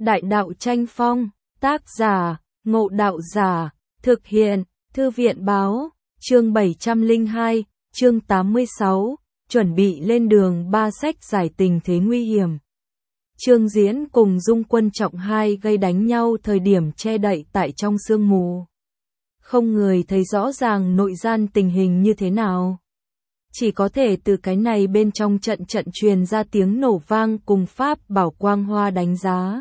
Đại đạo tranh phong, tác giả, Ngộ Đạo Giả, thực hiện, Thư viện báo, chương 702, chương 86, chuẩn bị lên đường 3 sách giải tình thế nguy hiểm. Trương Diễn cùng Dung Quân Trọng Hai gây đánh nhau thời điểm che đậy tại trong sương mù. Không người thấy rõ ràng nội gian tình hình như thế nào. Chỉ có thể từ cái này bên trong trận truyền ra tiếng nổ vang cùng pháp bảo quang hoa đánh giá.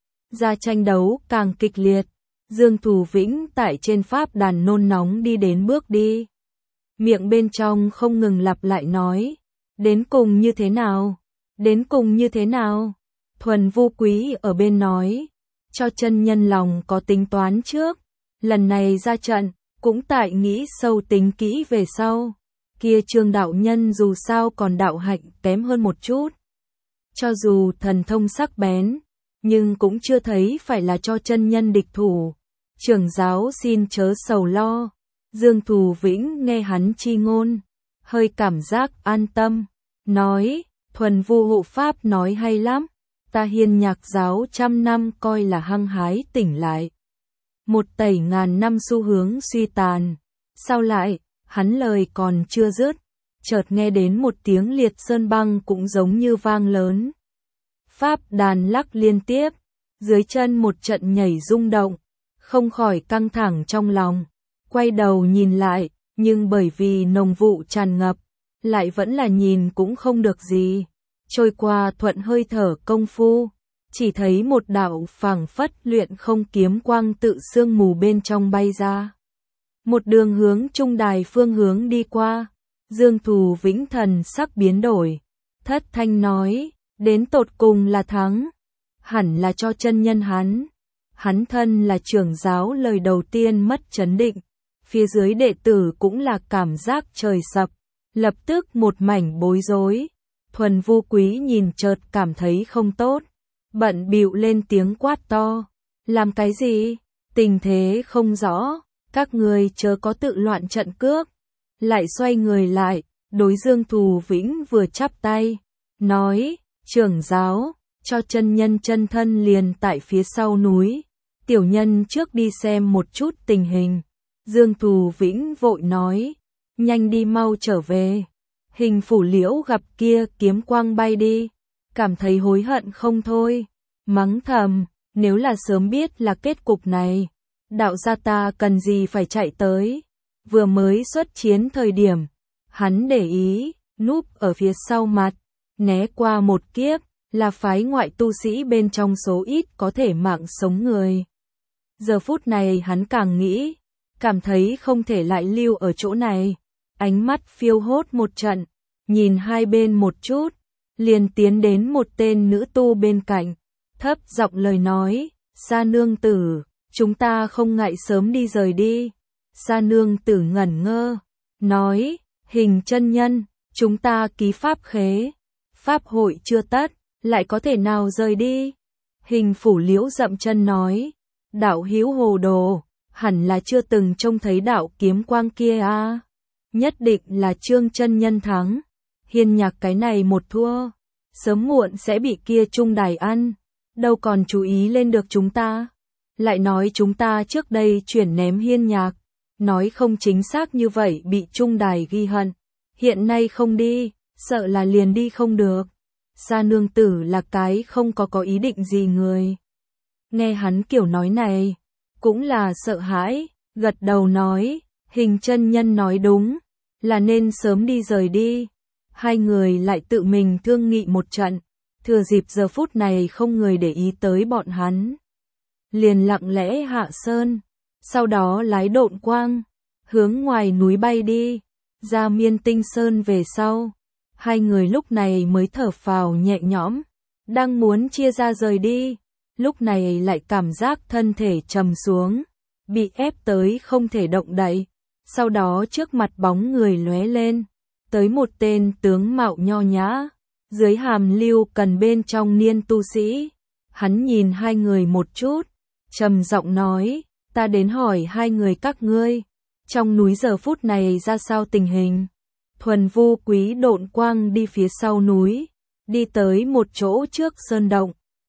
Ra tranh đấu càng kịch liệt, Dương Thù Vĩnh tại trên pháp đàn nôn nóng đi đến bước đi. Miệng bên trong không ngừng lặp lại nói, đến cùng như thế nào, đến cùng như thế nào. Thuần Vu Quý ở bên nói, cho chân nhân lòng có tính toán trước, lần này ra trận, cũng tại nghĩ sâu tính kỹ về sau. Kia Trương đạo nhân dù sao còn đạo hạnh kém hơn một chút. Cho dù thần thông sắc bén, nhưng cũng chưa thấy phải là cho chân nhân địch thủ. Trưởng giáo xin chớ sầu lo. Dương Thù Vĩnh nghe hắn chi ngôn, hơi cảm giác an tâm, nói, Thuần Vu hộ pháp nói hay lắm, ta Hiên Nhạc giáo 100 năm coi là hăng hái tỉnh lại. Một tẩy ngàn năm xu hướng suy tàn, sao lại, hắn lời còn chưa dứt, chợt nghe đến một tiếng liệt sơn băng cũng giống như vang lớn. Pháp đàn lắc liên tiếp, dưới chân một trận nhảy rung động, không khỏi căng thẳng trong lòng, quay đầu nhìn lại, nhưng bởi vì nồng vụ tràn ngập, lại vẫn là nhìn cũng không được gì. Trôi qua thuận hơi thở công phu, chỉ thấy một đạo phảng phất luyện không kiếm quang tự sương mù bên trong bay ra. Một đường hướng trung đài phương hướng đi qua, Dương Thù Vĩnh thần sắc biến đổi, thất thanh nói, đến tột cùng là thắng, hẳn là cho chân nhân hắn. Hắn thân là trưởng giáo lời đầu tiên mất chấn định, phía dưới đệ tử cũng là cảm giác trời sập, lập tức một mảnh bối rối. Thuần Vu Quý nhìn chợt cảm thấy không tốt, bận bịu lên tiếng quát to, làm cái gì, tình thế không rõ, các người chớ có tự loạn trận cước. Lại xoay người lại, đối Dương Thù Vĩnh vừa chắp tay, nói, trưởng giáo, cho chân nhân chân thân liền tại phía sau núi, tiểu nhân trước đi xem một chút tình hình. Dương Thù Vĩnh vội nói, nhanh đi mau trở về. Hình Phủ Liễu gặp kia kiếm quang bay đi, cảm thấy hối hận không thôi, mắng thầm, nếu là sớm biết là kết cục này, đạo gia ta cần gì phải chạy tới. Vừa mới xuất chiến thời điểm, hắn để ý, núp ở phía sau mặt, né qua một kiếp, là phái ngoại tu sĩ bên trong số ít có thể mạng sống người. Giờ phút này hắn càng nghĩ, cảm thấy không thể lại lưu ở chỗ này, ánh mắt phiêu hốt một trận, nhìn hai bên một chút, liền tiến đến một tên nữ tu bên cạnh, thấp giọng lời nói, Sa nương tử, chúng ta không ngại sớm đi rời đi. Sa nương tử ngẩn ngơ, nói, Hình chân nhân, chúng ta ký pháp khế, pháp hội chưa tất, lại có thể nào rời đi. Hình Phủ Liễu dậm chân nói, đạo hữu hồ đồ, hẳn là chưa từng trông thấy đạo kiếm quang kia à. Nhất định là Trương chân nhân thắng, Hiên Nhạc cái này một thua, sớm muộn sẽ bị kia trung đài ăn, đâu còn chú ý lên được chúng ta. Lại nói chúng ta trước đây chuyển ném Hiên Nhạc, nói không chính xác như vậy bị trung đài ghi hận, hiện nay không đi, sợ là liền đi không được. Sa nương tử là cái không có ý định gì người. Nghe hắn kiểu nói này, cũng là sợ hãi, gật đầu nói, Hình chân nhân nói đúng, là nên sớm đi rời đi. Hai người lại tự mình thương nghị một trận, thừa dịp giờ phút này không người để ý tới bọn hắn. Liền lặng lẽ hạ sơn, sau đó lái độn quang, hướng ngoài núi bay đi, ra Miên Tinh Sơn về sau. Hai người lúc này mới thở phào nhẹ nhõm, đang muốn chia ra rời đi, lúc này lại cảm giác thân thể trầm xuống, bị ép tới không thể động đậy. Sau đó trước mặt bóng người lóe lên, tới một tên tướng mạo nho nhã, dưới hàm lưu cần bên trong niên tu sĩ. Hắn nhìn hai người một chút, trầm giọng nói, ta đến hỏi hai người các ngươi, trong núi giờ phút này ra sao tình hình. Thuần Vu Quý độn quang đi phía sau núi, đi tới một chỗ trước sơn động,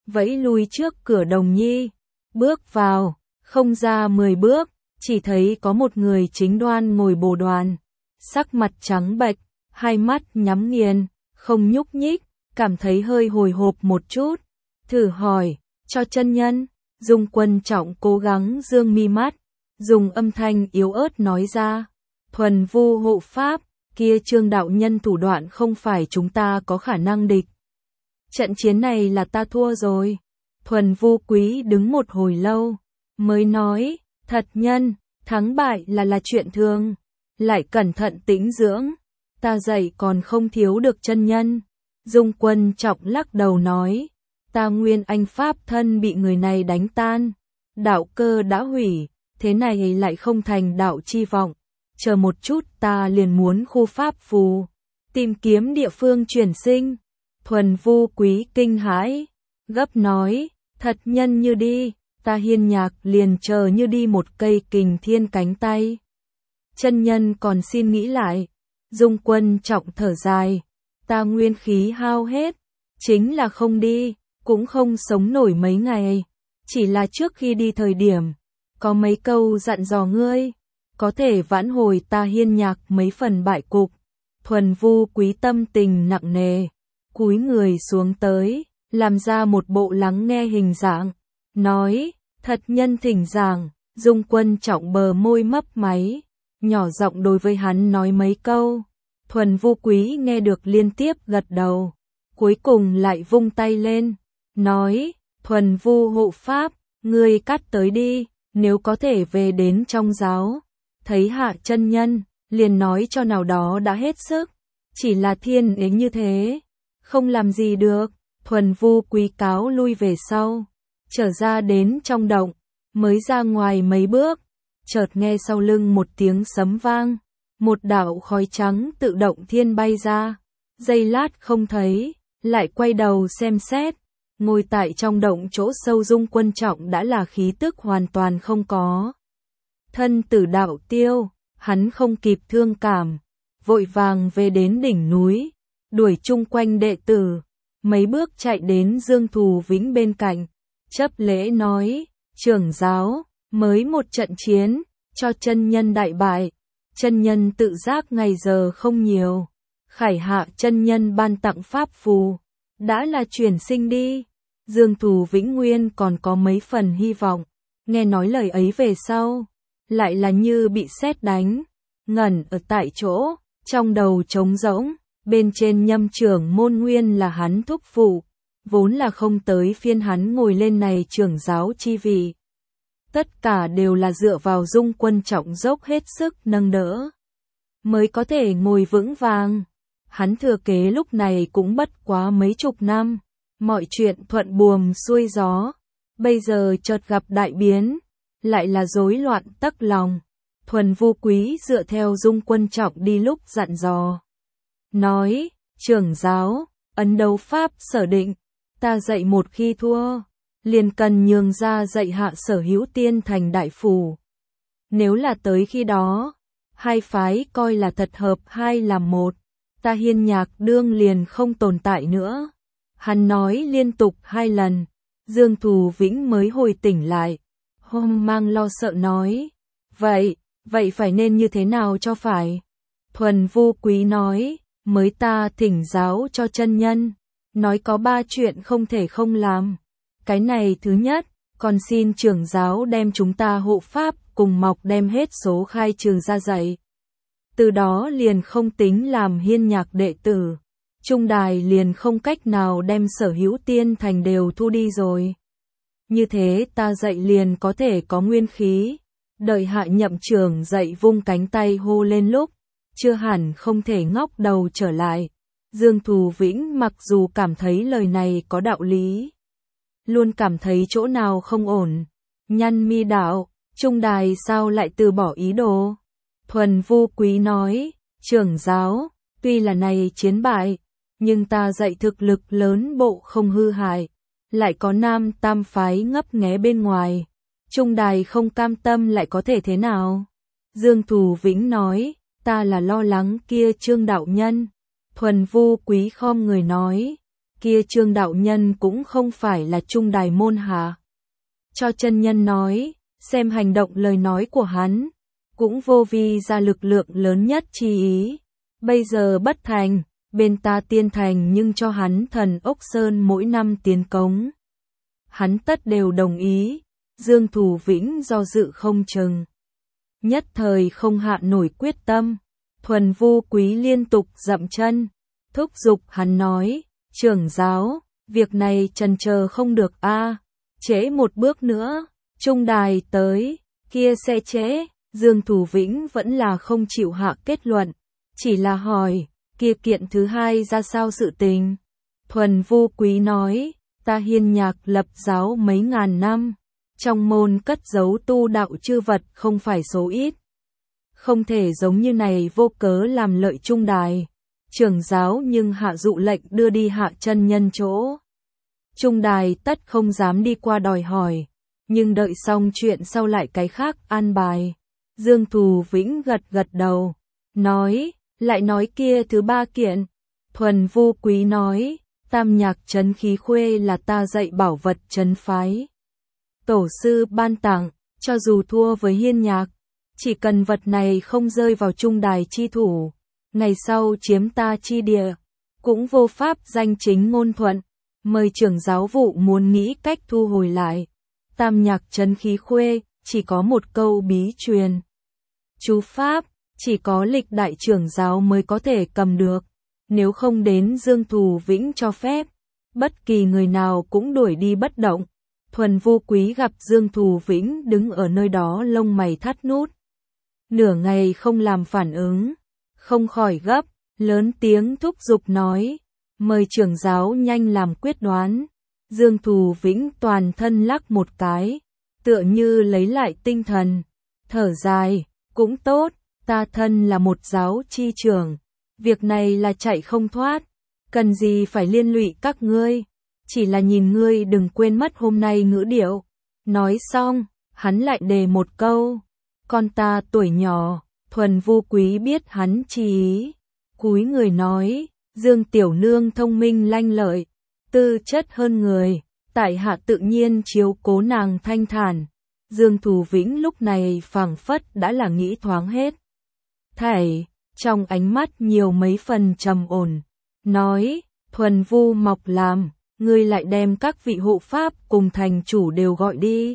vẫy lui trước cửa Đồng Nhi, bước vào, không ra 10 bước, chỉ thấy có một người chính đoan ngồi bồ đoàn, sắc mặt trắng bệch, hai mắt nhắm nghiền, không nhúc nhích, cảm thấy hơi hồi hộp một chút, thử hỏi, cho chân nhân. Dung Quân Trọng cố gắng dương mi mắt, dùng âm thanh yếu ớt nói ra, thuần vu hộ pháp, kia Trương đạo nhân thủ đoạn không phải chúng ta có khả năng địch. Trận chiến này là ta thua rồi. Thuần vu quý đứng một hồi lâu, mới nói, thật nhân, thắng bại là chuyện thường, lại cẩn thận tĩnh dưỡng, ta dạy còn không thiếu được chân nhân. Dung Quân Trọng lắc đầu nói, ta nguyên anh pháp thân bị người này đánh tan, đạo cơ đã hủy, thế này lại không thành đạo chi vọng, chờ một chút ta liền muốn khu pháp phù, tìm kiếm địa phương chuyển sinh. Thuần vu quý kinh hãi, gấp nói, thật nhân như đi, ta Hiên Nhạc liền chờ như đi một cây kình thiên cánh tay. Chân nhân còn xin nghĩ lại. Dung Quân Trọng thở dài, ta nguyên khí hao hết, chính là không đi, cũng không sống nổi mấy ngày, chỉ là trước khi đi thời điểm, có mấy câu dặn dò ngươi, có thể vãn hồi ta Hiên Nhạc mấy phần bại cục. Thuần vu quý tâm tình nặng nề, cúi người xuống tới, làm ra một bộ lắng nghe hình dạng, nói, thật nhân thỉnh giảng. Dung Quân Trọng bờ môi mấp máy, nhỏ giọng đối với hắn nói mấy câu. Thuần vu quý nghe được liên tiếp gật đầu, cuối cùng lại vung tay lên, nói, thuần vu hộ pháp, ngươi cắt tới đi, nếu có thể về đến trong giáo, thấy hạ chân nhân, liền nói cho nào đó đã hết sức, chỉ là thiên ứng như thế, không làm gì được. Thuần vu quý cáo lui về sau, trở ra đến trong động, mới ra ngoài mấy bước, chợt nghe sau lưng một tiếng sấm vang, một đạo khói trắng tự động thiên bay ra, giây lát không thấy, lại quay đầu xem xét, ngồi tại trong động chỗ sâu Dung Quân Trọng đã là khí tức hoàn toàn không có. Thân tử đạo tiêu, hắn không kịp thương cảm, vội vàng về đến đỉnh núi, đuổi chung quanh đệ tử, mấy bước chạy đến Dương Thù Vĩnh bên cạnh, chấp lễ nói, trưởng giáo, mới một trận chiến, cho chân nhân đại bại, chân nhân tự giác ngày giờ không nhiều, khải hạ chân nhân ban tặng pháp phù, đã là chuyển sinh đi. Dương Thù Vĩnh nguyên còn có mấy phần hy vọng, nghe nói lời ấy về sau, lại là như bị sét đánh, ngẩn ở tại chỗ, trong đầu trống rỗng, bên trên Nhâm trưởng môn nguyên là hắn thúc phụ, vốn là không tới phiên hắn ngồi lên này trưởng giáo chi vị. Tất cả đều là dựa vào Dung Quân Trọng dốc hết sức nâng đỡ, mới có thể ngồi vững vàng. Hắn thừa kế lúc này cũng bất quá mấy chục năm, mọi chuyện thuận buồm xuôi gió, bây giờ chợt gặp đại biến, lại là rối loạn tấc lòng. Thuần vu quý dựa theo Dung Quân Trọng đi lúc dặn dò, nói, trưởng giáo, ấn đấu pháp sở định, ta dạy một khi thua, liền cần nhường ra dạy hạ Sở Hữu Tiên thành đại phủ. Nếu là tới khi đó, hai phái coi là thật hợp hai làm một, ta Hiên Nhạc đương liền không tồn tại nữa. Hắn nói liên tục 2 lần, Dương Thù Vĩnh mới hồi tỉnh lại, hoang mang lo sợ nói, vậy phải nên như thế nào cho phải? Thuần vu quý nói, mới ta thỉnh giáo cho chân nhân, nói có 3 chuyện không thể không làm. Cái này thứ nhất, còn xin trưởng giáo đem chúng ta hộ pháp cùng mọc đem hết số khai trường ra dạy. Từ đó liền không tính làm Hiên Nhạc đệ tử, trung đài liền không cách nào đem Sở Hữu Tiên thành đều thu đi rồi. Như thế ta dạy liền có thể có nguyên khí, đợi hạ nhậm trưởng dạy vung cánh tay hô lên lúc, chưa hẳn không thể ngóc đầu trở lại. Dương Thù Vĩnh mặc dù cảm thấy lời này có đạo lý, luôn cảm thấy chỗ nào không ổn, nhăn mi đạo, trung đài sao lại từ bỏ ý đồ. Thuần vu quý nói, trưởng giáo, tuy là này chiến bại, nhưng ta dạy thực lực lớn bộ không hư hại, lại có Nam Tam phái ngấp nghé bên ngoài, trung đài không cam tâm lại có thể thế nào? Dương Thù Vĩnh nói, ta là lo lắng kia Trương đạo nhân. Thuần vu quý khom người nói, kia Trương đạo nhân cũng không phải là trung đài môn hạ. Cho chân nhân nói, xem hành động lời nói của hắn, cũng vô vi ra lực lượng lớn nhất chi ý. Bây giờ bất thành, bên ta tiên thành nhưng cho hắn thần ốc sơn mỗi năm tiến cống. Hắn tất đều đồng ý, Dương Thù Vĩnh do dự không chừng. Nhất thời không hạ nổi quyết tâm, Thuần Vu Quý liên tục dậm chân, thúc giục hắn nói, trưởng giáo, việc này chần chờ không được a, trễ một bước nữa, trung đài tới, kia sẽ trễ. Dương Thù Vĩnh vẫn là không chịu hạ kết luận, chỉ là hỏi, kia kiện thứ hai ra sao sự tình. Thuần Vu Quý nói, ta Hiên Nhạc lập giáo mấy ngàn năm, trong môn cất giấu tu đạo chư vật không phải số ít. Không thể giống như này vô cớ làm lợi trung đài. Trưởng giáo nhưng hạ dụ lệnh đưa đi hạ chân nhân chỗ. Trung đài tất không dám đi qua đòi hỏi, nhưng đợi xong chuyện sau lại cái khác an bài. Dương Thù Vĩnh gật gật đầu, nói, lại nói kia thứ ba kiện. Thuần Vu Quý nói, Tam Nhạc trấn khí khuê là ta dạy bảo vật trấn phái. Tổ sư ban tặng, cho dù thua với Hiên Nhạc, chỉ cần vật này không rơi vào trung đài chi thủ, ngày sau chiếm ta chi địa, cũng vô pháp danh chính ngôn thuận. Mời trưởng giáo vụ muốn nghĩ cách thu hồi lại. Tam Nhạc trấn khí khuê, chỉ có một câu bí truyền. Chú pháp, chỉ có lịch đại trưởng giáo mới có thể cầm được. Nếu không đến Dương Thù Vĩnh cho phép, bất kỳ người nào cũng đuổi đi bất động. Thuần Vu Quý gặp Dương Thù Vĩnh đứng ở nơi đó lông mày thắt nút. Nửa ngày không làm phản ứng, không khỏi gấp, lớn tiếng thúc giục nói, mời trưởng giáo nhanh làm quyết đoán. Dương Thù Vĩnh toàn thân lắc một cái, tựa như lấy lại tinh thần, thở dài, cũng tốt, ta thân là một giáo chi trưởng, việc này là chạy không thoát, cần gì phải liên lụy các ngươi, chỉ là nhìn ngươi đừng quên mất hôm nay ngữ điệu. Nói xong, hắn lại đề một câu, con ta tuổi nhỏ. Thuần Vu Quý biết hắn chi ý, cúi người nói, Dương tiểu nương thông minh lanh lợi, tư chất hơn người, tại hạ tự nhiên chiếu cố nàng thanh thản. Dương Thù Vĩnh lúc này phảng phất đã là nghĩ thoáng hết thảy, trong ánh mắt nhiều mấy phần trầm ổn, nói, Thuần Vu mọc làm, ngươi lại đem các vị hộ pháp cùng thành chủ đều gọi đi.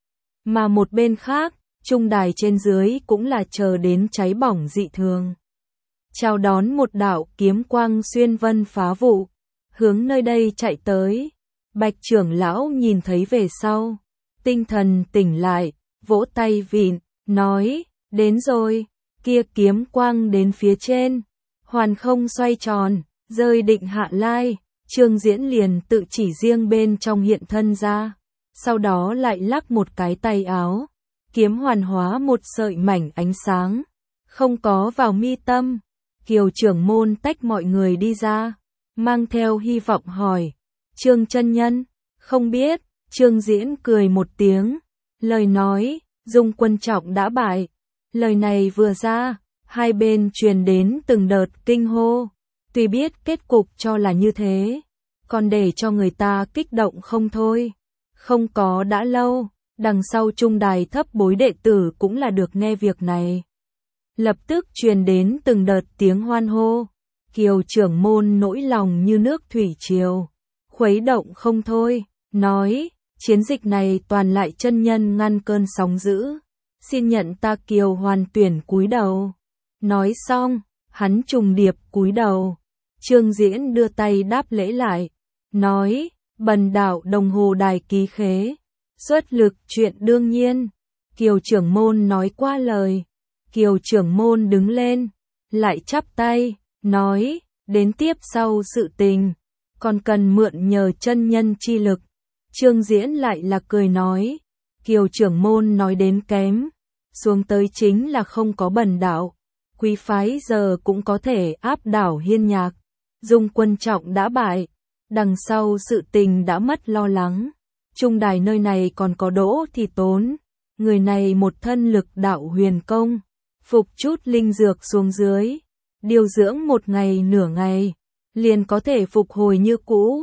Mà một bên khác, trung đài trên dưới cũng là chờ đến cháy bỏng dị thường. Chào đón một đạo kiếm quang xuyên vân phá vụ, hướng nơi đây chạy tới. Bạch trưởng lão nhìn thấy về sau, tinh thần tỉnh lại, vỗ tay vịn, nói, đến rồi, kia kiếm quang đến phía trên, hoàn không xoay tròn, rơi định hạ lai, Trương Diễn liền tự chỉ riêng bên trong hiện thân ra, sau đó lại lắc một cái tay áo, kiếm hoàn hóa một sợi mảnh ánh sáng, không có vào mi tâm. Kiều trưởng môn tách mọi người đi ra, mang theo hy vọng hỏi, Trương chân nhân, không biết. Trương Diễn cười một tiếng, lời nói, Dung Quân Trọng đã bại. Lời này vừa ra, hai bên truyền đến từng đợt kinh hô, tuy biết kết cục cho là như thế, còn để cho người ta kích động không thôi. Không có đã lâu, đằng sau trung đài thấp bối đệ tử cũng là được nghe việc này. Lập tức truyền đến từng đợt tiếng hoan hô, Kiều trưởng môn nỗi lòng như nước thủy triều, khuấy động không thôi, nói, chiến dịch này toàn lại chân nhân ngăn cơn sóng dữ, xin nhận ta Kiều hoàn tuyển cúi đầu. Nói xong, hắn trùng điệp cúi đầu, Trương Diễn đưa tay đáp lễ lại, nói, bần đạo đồng hồ đài ký khế, xuất lực chuyện đương nhiên. Kiều trưởng môn nói qua lời, Kiều trưởng môn đứng lên, lại chắp tay, nói, đến tiếp sau sự tình, còn cần mượn nhờ chân nhân chi lực. Trương Diễn lại là cười nói, Kiều trưởng môn nói đến kém, xuống tới chính là không có bần đạo, quý phái giờ cũng có thể áp đảo Hiên Nhạc. Dung Quân Trọng đã bại, đằng sau sự tình đã mất lo lắng, trung đài nơi này còn có Đỗ Thì Tốn, người này một thân lực đạo huyền công, phục chút linh dược xuống dưới, điều dưỡng một ngày nửa ngày, liền có thể phục hồi như cũ.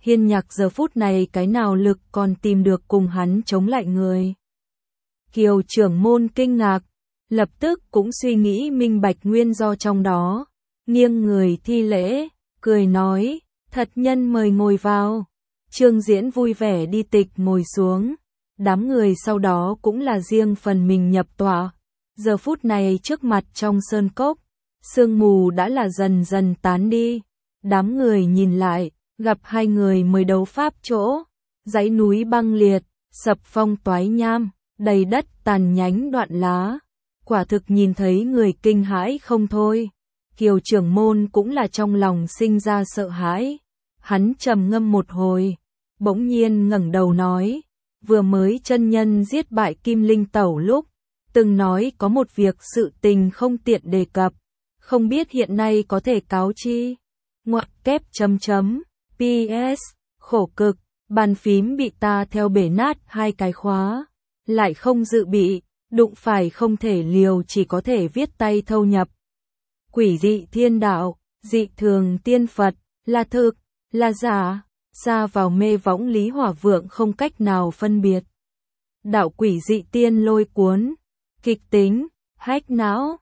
Hiên Nhạc giờ phút này cái nào lực còn tìm được cùng hắn chống lại người. Kiều trưởng môn kinh ngạc, lập tức cũng suy nghĩ minh bạch nguyên do trong đó, nghiêng người thi lễ, cười nói, thật nhân mời ngồi vào. Trương Diễn vui vẻ đi tịch ngồi xuống, đám người sau đó cũng là riêng phần mình nhập tọa. Giờ phút này trước mặt trong sơn cốc, sương mù đã là dần dần tán đi, đám người nhìn lại, gặp hai người mới đấu pháp chỗ, dãy núi băng liệt, sập phong toái nham, đầy đất tàn nhánh đoạn lá, quả thực nhìn thấy người kinh hãi không thôi. Kiều trưởng môn cũng là trong lòng sinh ra sợ hãi, hắn trầm ngâm một hồi, bỗng nhiên ngẩng đầu nói, vừa mới chân nhân giết bại Kim Linh Tẩu lúc, từng nói có một việc sự tình không tiện đề cập, không biết hiện nay có thể cáo chi. Ngoặc kép chấm chấm, PS, khổ cực, bàn phím bị ta theo bể nát 2 cái khóa, lại không dự bị, đụng phải không thể liều chỉ có thể viết tay thâu nhập. Quỷ dị thiên đạo, dị thường tiên Phật, là thực, là giả, xa vào mê võng Lý Hỏa Vượng không cách nào phân biệt. Đạo quỷ dị tiên lôi cuốn, kịch tính, hách não,